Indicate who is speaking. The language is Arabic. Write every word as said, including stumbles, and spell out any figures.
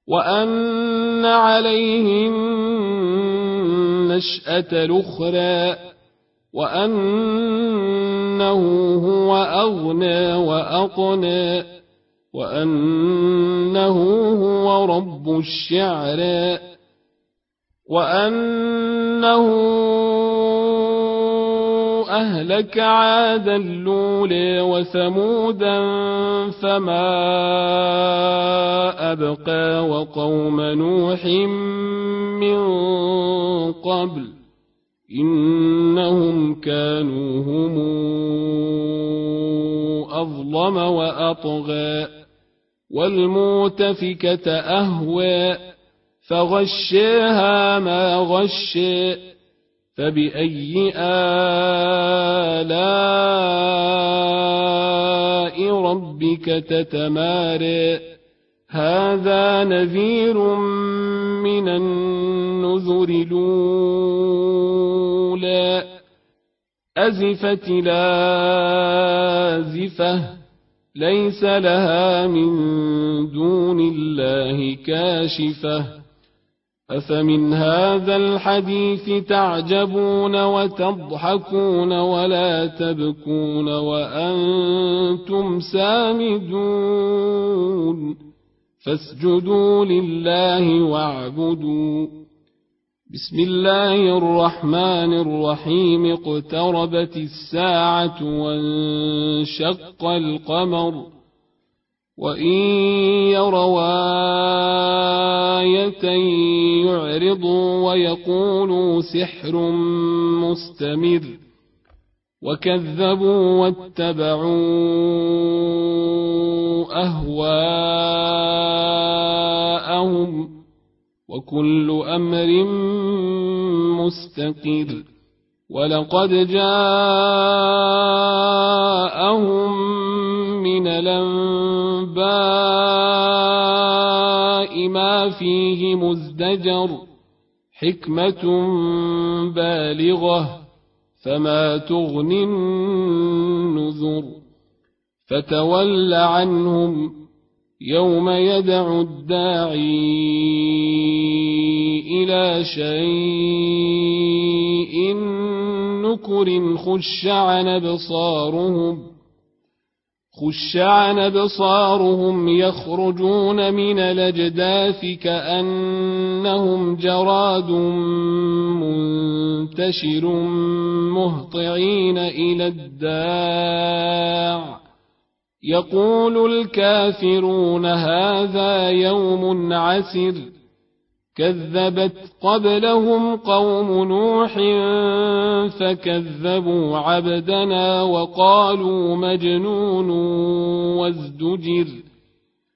Speaker 1: وأن عليه النشأة الأخرى وأنه هو أغنى وأقنى وأنه هو رب الشعرى وأنه أهلك عادا الأولى وثمودا فما أبقى وقوم نوح من قبل إنهم كانوا هم أظلم وأطغى والمؤتفكة أهوى فغشاها ما غشى فبأي آلاء ربك تتمارى هذا نذير من النذر الأولى أزفت لازفة ليس لها من دون الله كاشفة أفمن هذا الحديث تعجبون وتضحكون ولا تبكون وأنتم سامدون فاسجدوا لله واعبدوا بسم الله الرحمن الرحيم اقتربت الساعة وانشق القمر وإن يروا آية يعرضوا ويقولوا سحر مستمر وكذبوا واتبعوا أهواءهم وكل أمر مستقر ولقد جاءهم من الأنباء ما فيه مزدجر حكمة بالغة فما تغني النذر فتول عنهم يوم يدعو الداعي إلى شيء نكر خش عن أبصارهم خش عن أبصارهم يخرجون من الأجداث كأنهم جراد منتشر مهطعين إلى الداع يقول الكافرون هذا يوم عسر كذبت قبلهم قوم نوح فكذبوا عبدنا وقالوا مجنون وازدجر